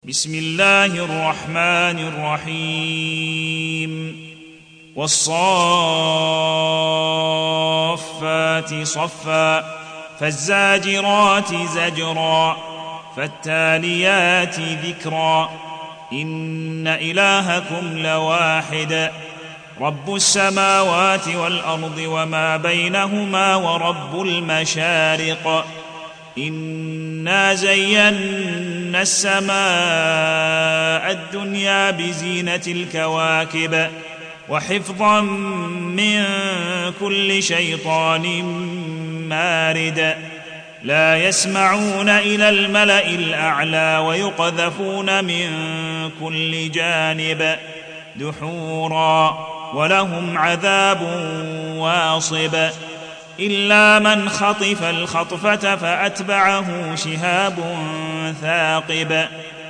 بسم الله الرحمن الرحيم والصافات صفا فالزاجرات زجرا فالتاليات ذكرا إن إلهكم لواحد رب السماوات والأرض وما بينهما ورب المشارق إنا زينا السماء الدنيا بزينة الكواكب وحفظا من كل شيطان مارد لا يسمعون إلى الملأ الأعلى ويقذفون من كل جانب دحورا ولهم عذاب واصب إلا من خطف الخطفة فأتبعه شهاب ثاقب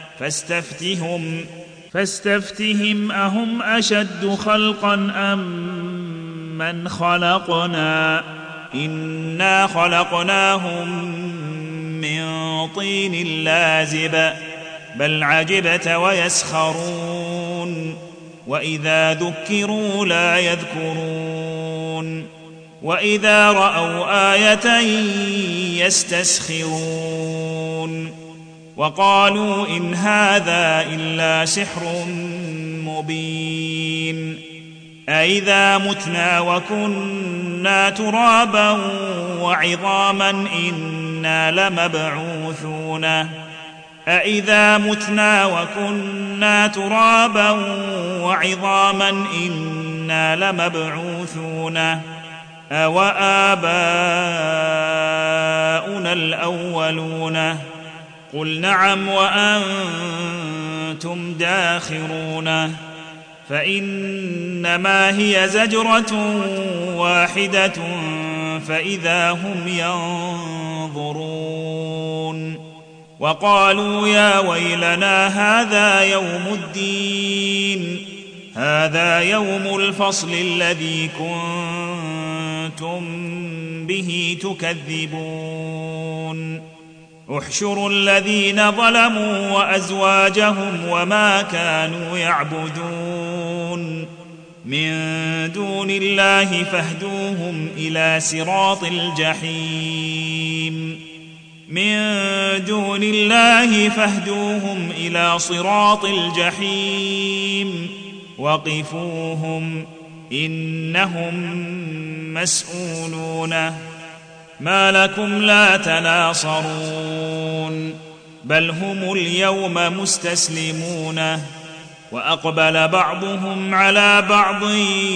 فاستفتهم أهم أشد خلقا أم من خلقنا إنا خلقناهم من طين لازب بل عجبت ويسخرون وإذا ذكروا لا يذكرون وإذا رأوا آية يستسخرون وقالوا إن هذا إلا سحر مبين أإذا متنا وكنا ترابا وعظاما إنا لمبعوثون أإذا متنا وكنا ترابا وعظاما إنا لمبعوثون أوآباؤنا الأولون قل نعم وأنتم داخرون فإنما هي زجرة واحدة فإذا هم ينظرون وقالوا يا ويلنا هذا يوم الفصل الذي كنتم به تكذبون احشروا الذين ظلموا وأزواجهم وما كانوا يعبدون من دون الله فاهدوهم إلى صراط الجحيم وقفوهم إنهم مسؤولون ما لكم لا تناصرون بل هم اليوم مستسلمون وأقبل بعضهم على بعض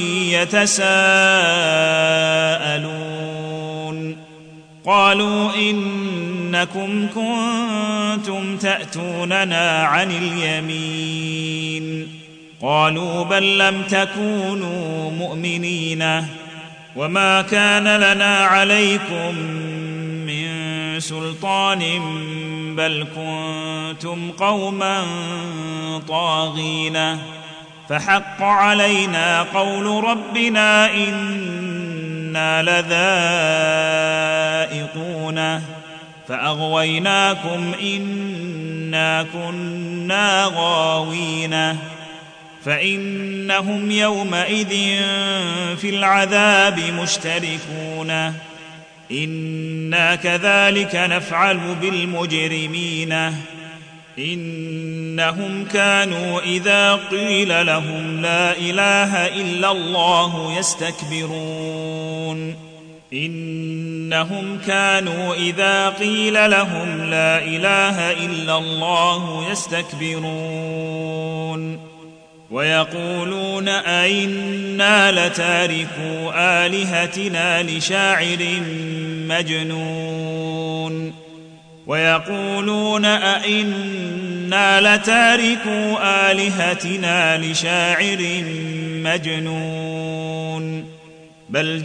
يتساءلون قالوا إنكم كنتم تأتوننا عن اليمين قالوا بل لم تكونوا مؤمنين وما كان لنا عليكم من سلطان بل كنتم قوما طاغين فحق علينا قول ربنا إنا لذائقون فأغويناكم إنا كنا غاوين فإنهم يومئذ في العذاب مشتركون إنا كذلك نفعل بالمجرمين إنهم كانوا إذا قيل لهم لا إله إلا الله يستكبرون ويقولون أئنا لتاركو آلهتنا لشاعر مجنون بل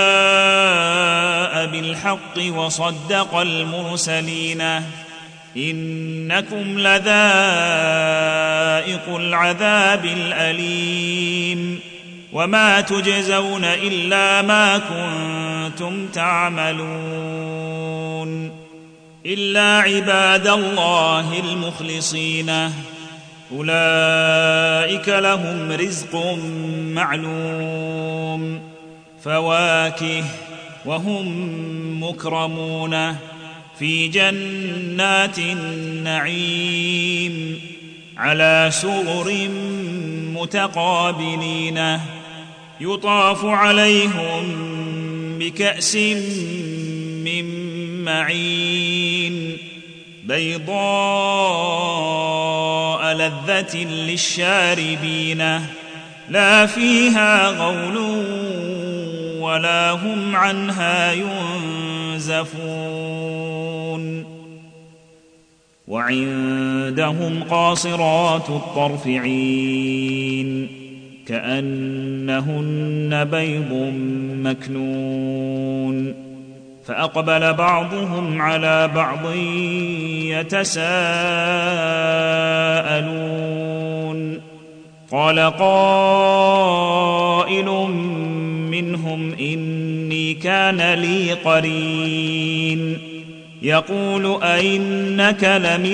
جاء بالحق وصدق المرسلين إنكم لذائق العذاب الأليم وما تجزون إلا ما كنتم تعملون إلا عباد الله المخلصين أولئك لهم رزق معلوم فواكه وهم مكرمون في جنات النعيم على سرر متقابلين يطاف عليهم بكأس من معين بيضاء لذة للشاربين لا فيها غول ولا هم عنها ينزفون وعندهم قاصرات الطرف عين كأنهن بيض مكنون فأقبل بعضهم على بعض يتساءلون قال قائل منهم إني كان لي قرين يقول أئنك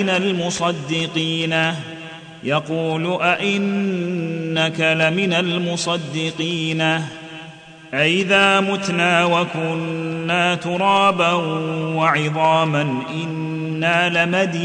لمن المصدقين أئذا متنا وكنا ترابا وعظاما إنا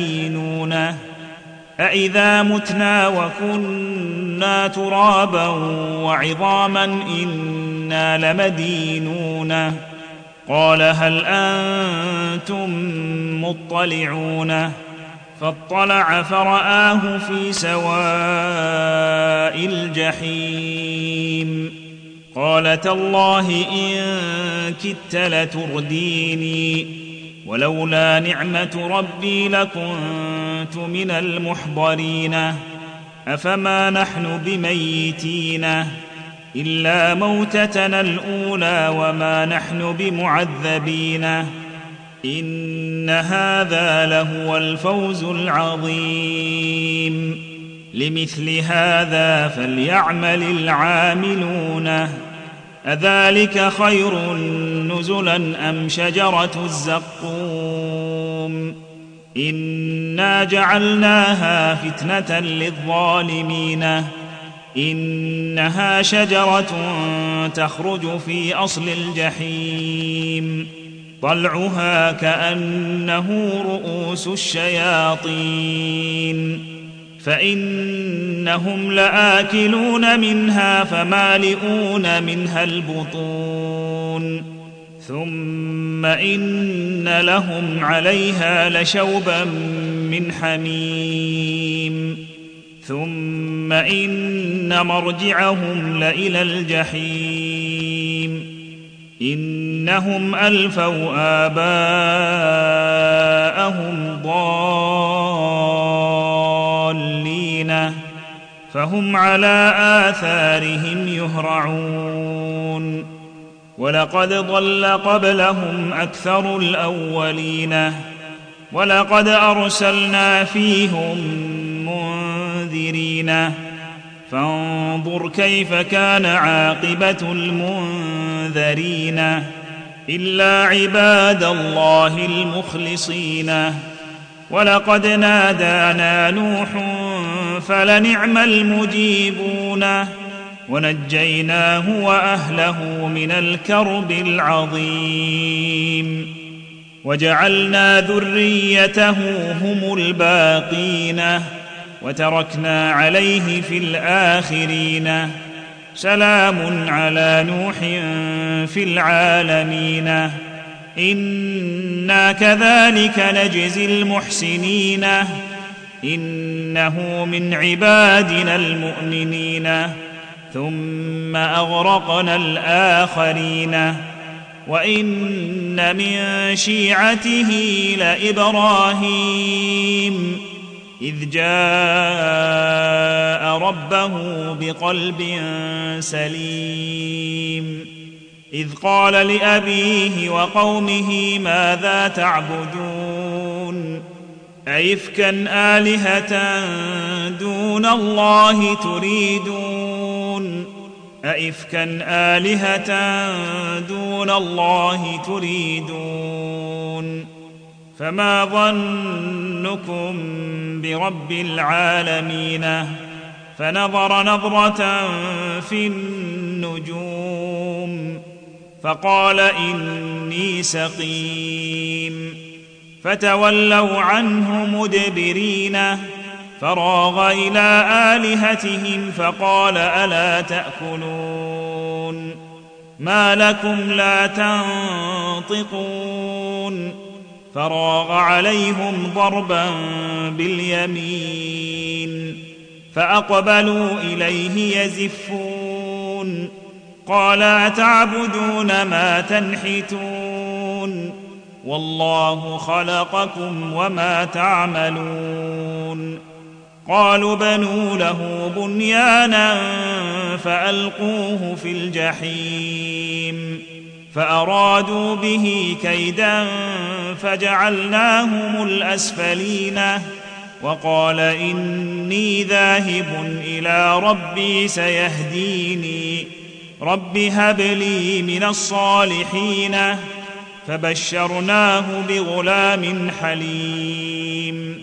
لمدينون قال هل أنتم مطلعون فاطلع فرآه في سواء الجحيم قال تالله إن كدت لترديني ولولا نعمة ربي لكنت من المحضرين أفما نحن بميتين إلا موتتنا الأولى وما نحن بمعذبين إن هذا لهو الفوز العظيم لمثل هذا فليعمل العاملون أذلك خير نزلا أم شجرة الزقوم إنا جعلناها فتنة للظالمين إنها شجرة تخرج في أصل الجحيم طلعها كأنه رؤوس الشياطين فإنهم لآكلون منها فمالئون منها البطون ثم إن لهم عليها لشوبا من حميم ثم إن مرجعهم لإلى الجحيم إنهم ألفوا آباءهم ضالين فهم على آثارهم يهرعون ولقد ضل قبلهم أكثر الأولين ولقد أرسلنا فيهم منذرين فانظر كيف كان عاقبة المنذرين إلا عباد الله المخلصين ولقد نادانا نوح فلنعم المجيبون ونجيناه وأهله من الكرب العظيم وجعلنا ذريته هم الباقين وتركنا عليه في الآخرين سلام على نوح في العالمين إنا كذلك نجزي المحسنين إنه من عبادنا المؤمنين ثم أغرقنا الآخرين وإن من شيعته لإبراهيم إذ جاء ربه بقلب سليم إذ قال لأبيه وقومه ماذا تعبدون أئفكا آلهة دون الله تريدون فما ظنكم برب العالمين؟ فنظر نظرة في النجوم فقال إني سقيم، فتولوا عنه مدبرين. فراغ إلى آلهتهم فقال ألا تأكلون؟ ما لكم لا تنطقون؟ فراغ عليهم ضربا باليمين فأقبلوا إليه يزفون. قال أتعبدون ما تنحتون؟ والله خلقكم وما تعملون. قالوا بنوا له بنيانا فألقوه في الجحيم فأرادوا به كيدا فجعلناهم الأسفلين. وقال إني ذاهب إلى ربي سيهديني، رب هب لي من الصالحين. فبشرناه بغلام حليم.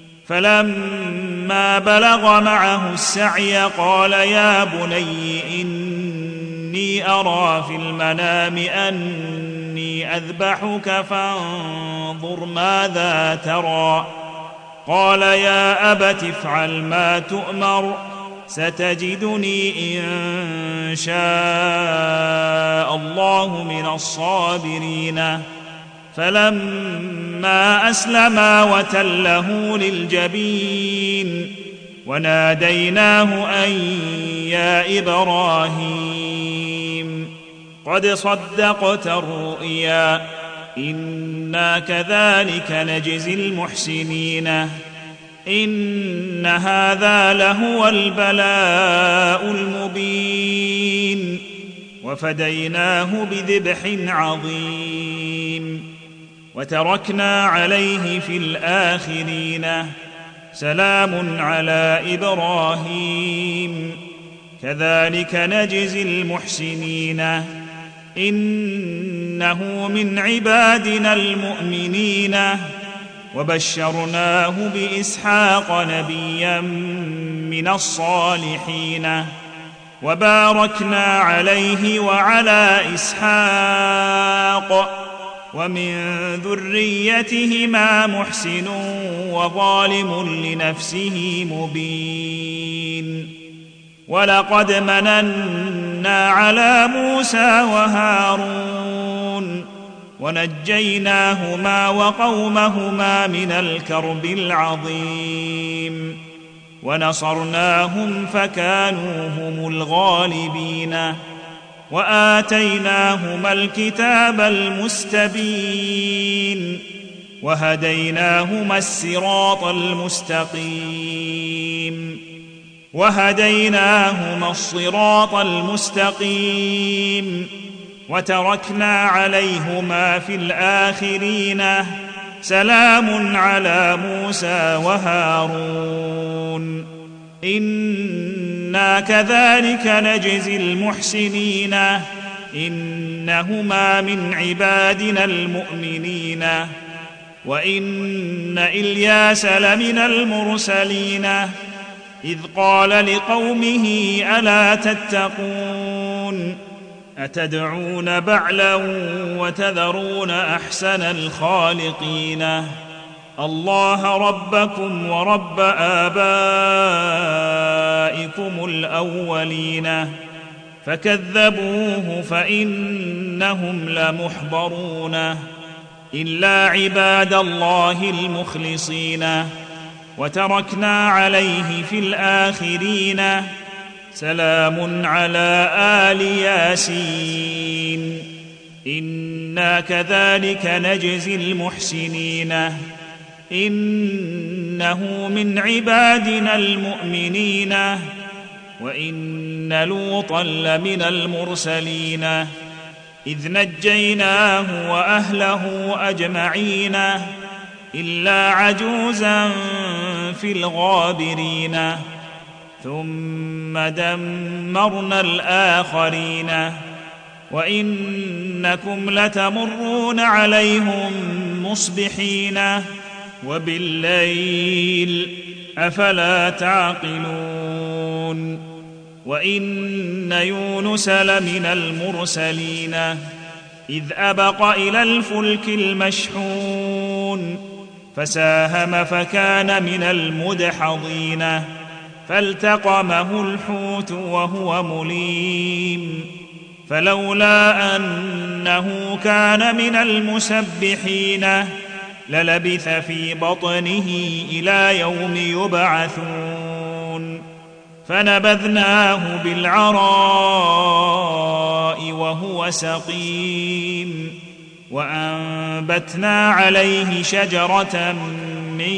فلما بلغ معه السعي قال يا بني إني أرى في المنام أني أذبحك فانظر ماذا ترى. قال يا أبت افعل ما تؤمر، ستجدني إن شاء الله من الصابرين. فلما أسلما وتله للجبين وناديناه أن يا إبراهيم قد صدقت الرؤيا إنا كذلك نجزي المحسنين. إن هذا لهو البلاء المبين. وفديناه بذبح عظيم وتركنا عليه في الآخرين. سلام على إبراهيم كذلك نجزي المحسنين. إنه من عبادنا المؤمنين. وبشرناه بإسحاق نبيا من الصالحين. وباركنا عليه وعلى إسحاق ومن ذريتهما محسن وظالم لنفسه مبين. ولقد مننا على موسى وهارون ونجيناهما وقومهما من الكرب العظيم. ونصرناهم فكانوا هم الغالبين. وآتيناهما الكتاب المستبين وهديناهما الصراط المستقيم وتركنا عليهما في الآخرين. سلام على موسى وهارون إنا كذلك نجزي المحسنين. إنهما من عبادنا المؤمنين. وإن إلياس لمن المرسلين إذ قال لقومه ألا تتقون أتدعون بعلا وتذرون أحسن الخالقين الله ربكم ورب آبائكم الأولين. فكذبوه فإنهم لمحضرون إلا عباد الله المخلصين. وتركنا عليه في الآخرين. سلام على آل ياسين إنا كذلك نجزي المحسنين. إنه من عبادنا المؤمنين. وإن لوطا لمن المرسلين إذ نجيناه وأهله أجمعين إلا عجوزا في الغابرين. ثم دمرنا الآخرين. وإنكم لتمرون عليهم مصبحين وبالليل أفلا تعقلون وإن يونس لمن المرسلين إذ أبق إلى الفلك المشحون فساهم فكان من المدحضين فالتقمه الحوت وهو مليم فلولا أنه كان من المسبحين للبث في بطنه إلى يوم يبعثون فنبذناه بالعراء وهو سقيم وأنبتنا عليه شجرة من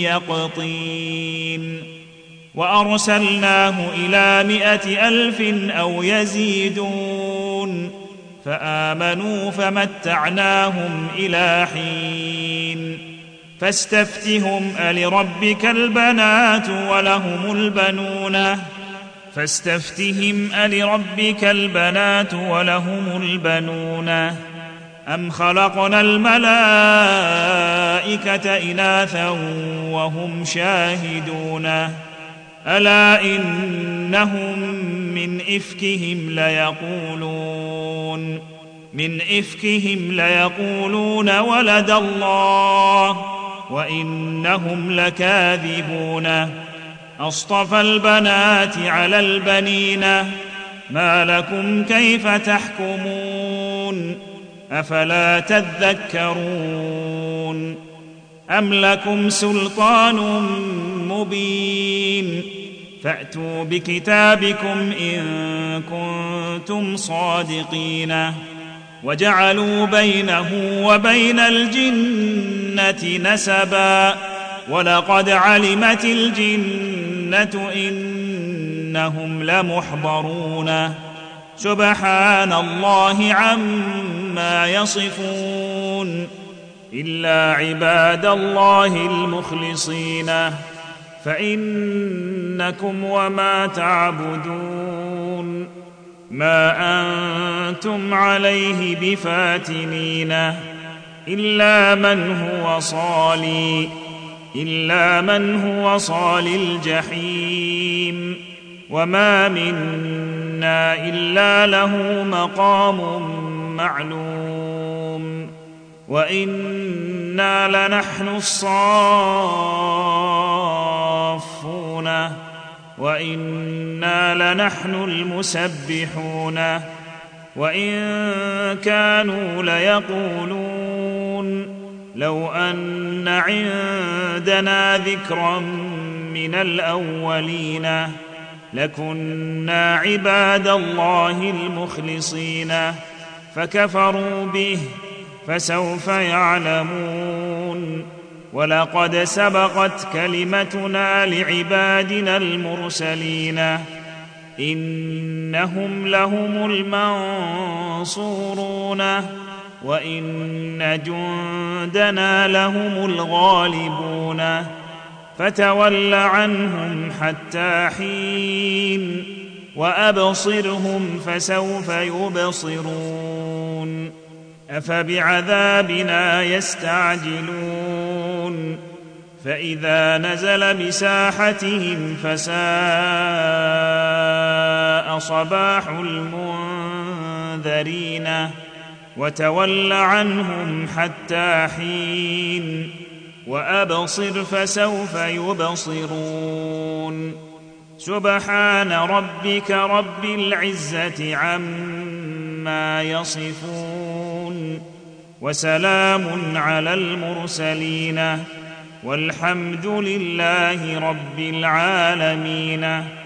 يقطين وأرسلناه إلى 100,000 أو يزيدون فآمنوا فمتعناهم إلى حين فاستفتهم ألربك البنات ولهم البنون أم خلقنا الملائكة إناثا وهم شاهدون ألا إنهم من إفكهم ليقولون ولد الله وإنهم لكاذبون أصطفى البنات على البنين ما لكم كيف تحكمون أفلا تذكرون أم لكم سلطان مبين فأتوا بكتابكم إن كنتم صادقين وجعلوا بينه وبين الجنة نسبا ولقد علمت الجنة إنهم لمحضرون سبحان الله عما يصفون إلا عباد الله المخلصين فإنكم وما تعبدون ما أنتم عليه بفاتنين إلا من هو صالي الجحيم وما منا إلا له مقام معلوم وإنا لنحن الصافون وإنا لنحن المسبحون وإن كانوا ليقولون لو أن عندنا ذكرا من الأولين لكنا عباد الله المخلصين فكفروا به فسوف يعلمون ولقد سبقت كلمتنا لعبادنا المرسلين إنهم لهم المنصورون وإن جندنا لهم الغالبون فتول عنهم حتى حين وأبصرهم فسوف يبصرون أفبعذابنا يستعجلون فإذا نزل بساحتهم فساء صباح المنذرين وتول عنهم حتى حين وأبصر فسوف يبصرون سبحان ربك رب العزة عما يصفون وسلام على المرسلين والحمد لله رب العالمين.